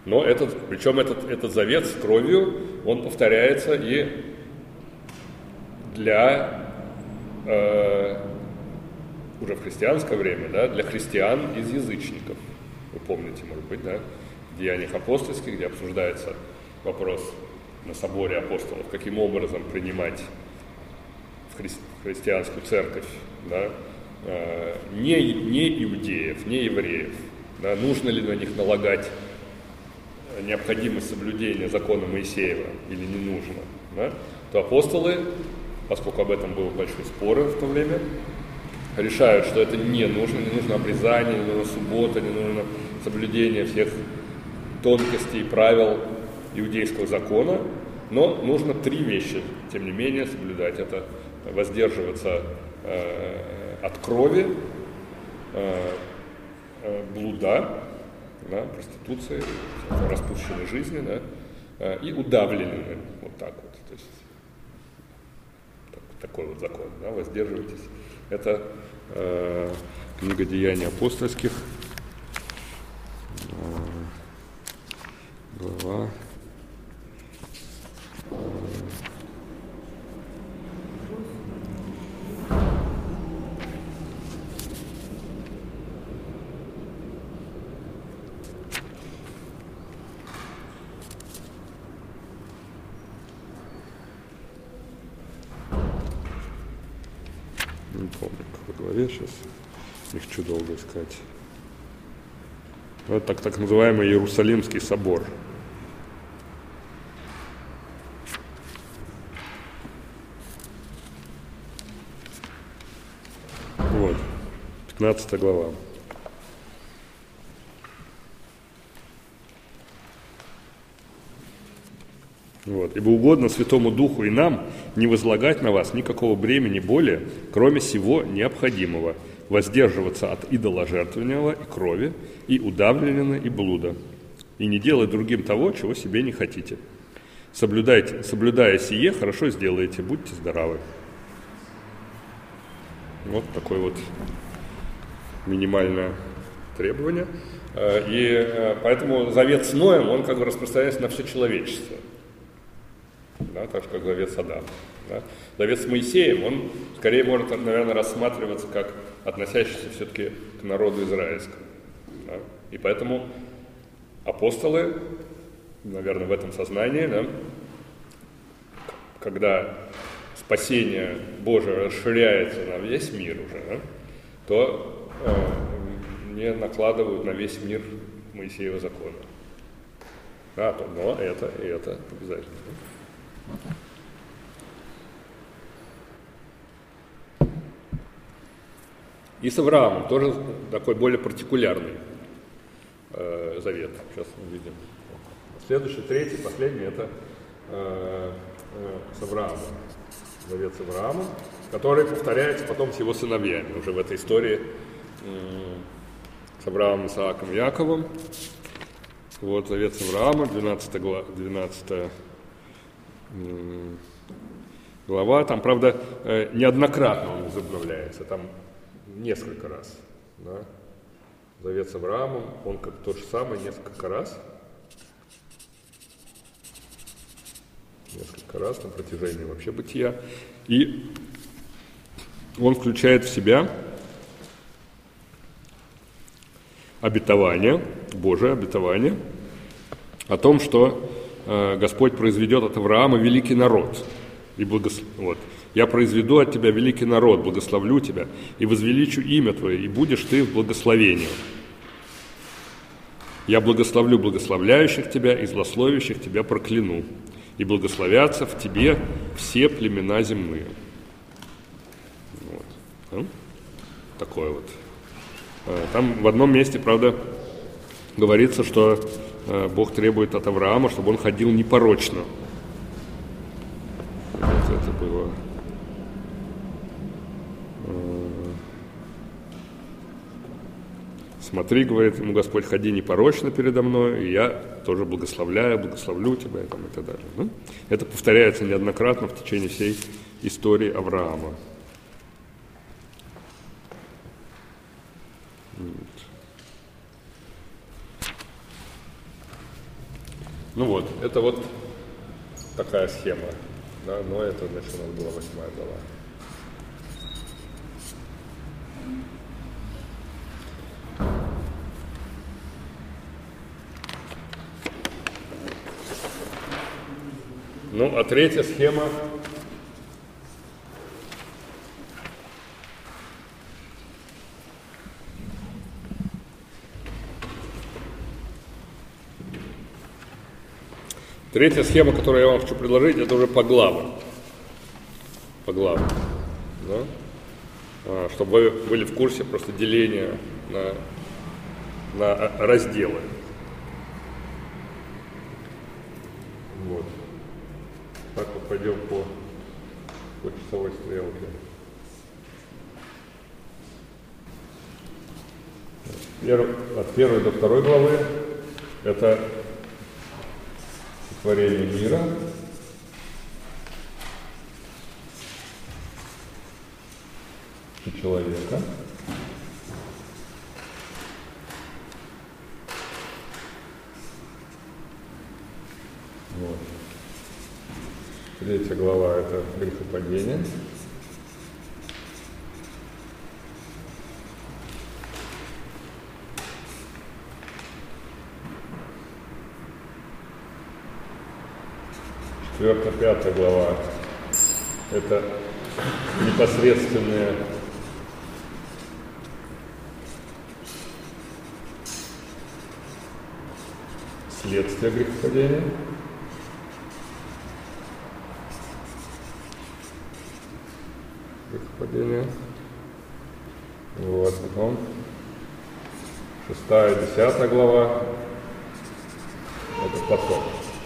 Но причем этот завет с кровью, он повторяется и для, уже в христианское время, да, для христиан из язычников. Вы помните, может быть, да, в Деяниях апостольских, где обсуждается вопрос на соборе апостолов, каким образом принимать в христианскую церковь, да, не иудеев, не евреев, да, нужно ли на них налагать необходимость соблюдения закона Моисеева или не нужно, да, то апостолы, поскольку об этом было большие споры в то время, решают, что это не нужно обрезание, не нужно суббота, не нужно соблюдение всех тонкостей и правил иудейского закона, но нужно 3 вещи, тем не менее, соблюдать. Это воздерживаться от крови, блуда, да, проституции, распущенной жизни, да, и удавлены, вот так вот. То есть такой вот закон, да, воздерживайтесь. Это книга Деяний апостольских, глава. Не помню, в какой главе сейчас, не хочу долго искать. Вот так называемый Иерусалимский собор. Вот, 15 глава. Вот. «Ибо угодно Святому Духу и нам не возлагать на вас никакого бремени более, кроме сего необходимого, воздерживаться от идоложертвенного и крови, и удавленного, и блуда, и не делать другим того, чего себе не хотите. Соблюдая сие, хорошо сделаете, будьте здоровы». Вот такое вот минимальное требование. И поэтому завет с Ноем, он как бы распространяется на все человечество. Да, так же, как завет с Адамом. Да. Завет с Моисеем, он скорее может, наверное, рассматриваться как относящийся все-таки к народу израильскому. Да. И поэтому апостолы, наверное, в этом сознании, да, когда спасение Божие расширяется на весь мир уже, да, то не накладывают на весь мир Моисеева закона. Да, но это и это обязательно. И с Авраамом тоже такой более партикулярный завет. Сейчас мы видим. Следующий, третий, последний, это с Авраамом. Завет с Авраамом, который повторяется потом с его сыновьями, уже в этой истории с Авраамом, Исааком, Яковом. Вот завет с Авраамом, 12 глава. Там, правда, неоднократно он возобновляется, там несколько раз. Да? Завет с Авраамом, он как то же самое несколько раз. Несколько раз на протяжении вообще бытия. И он включает в себя обетование, Божие обетование, о том, что Господь произведет от Авраама великий народ. И вот. «Я произведу от тебя великий народ, благословлю тебя, и возвеличу имя твое, и будешь ты в благословении. Я благословлю благословляющих тебя, и злословящих тебя прокляну, и благословятся в тебе все племена земные». Вот. Такое вот. Там в одном месте, правда, говорится, что Бог требует от Авраама, чтобы он ходил непорочно. Вот это было. «Смотри, — говорит ему Господь, — ходи непорочно передо мной, и я тоже благословлю тебя», и так далее. Ну, это повторяется неоднократно в течение всей истории Авраама. Ну вот, это вот такая схема. Да, но это, значит, у нас была 8-я глава. Ну, а третья схема. Третья схема, которую я вам хочу предложить, это уже по главам. По главам. Да? Чтобы вы были в курсе просто деления на разделы. Вот. Так вот пойдем по часовой стрелке. От первой до второй главы это творение мира. И человека. Вот. Третья глава – это грехопадение. Четвертая, пятая глава – это непосредственные следствия грехопадения. Вот, потом 6-я и 10-я глава – это потом.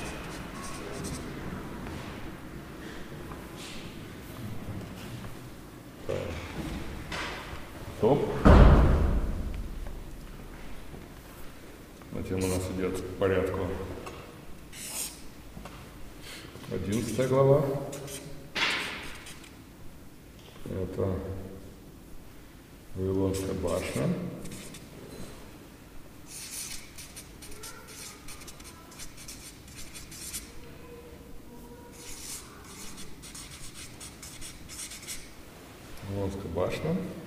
Стоп. Затем у нас идет по порядку 11 глава. Это Вавилонская башня. Вавилонская башня.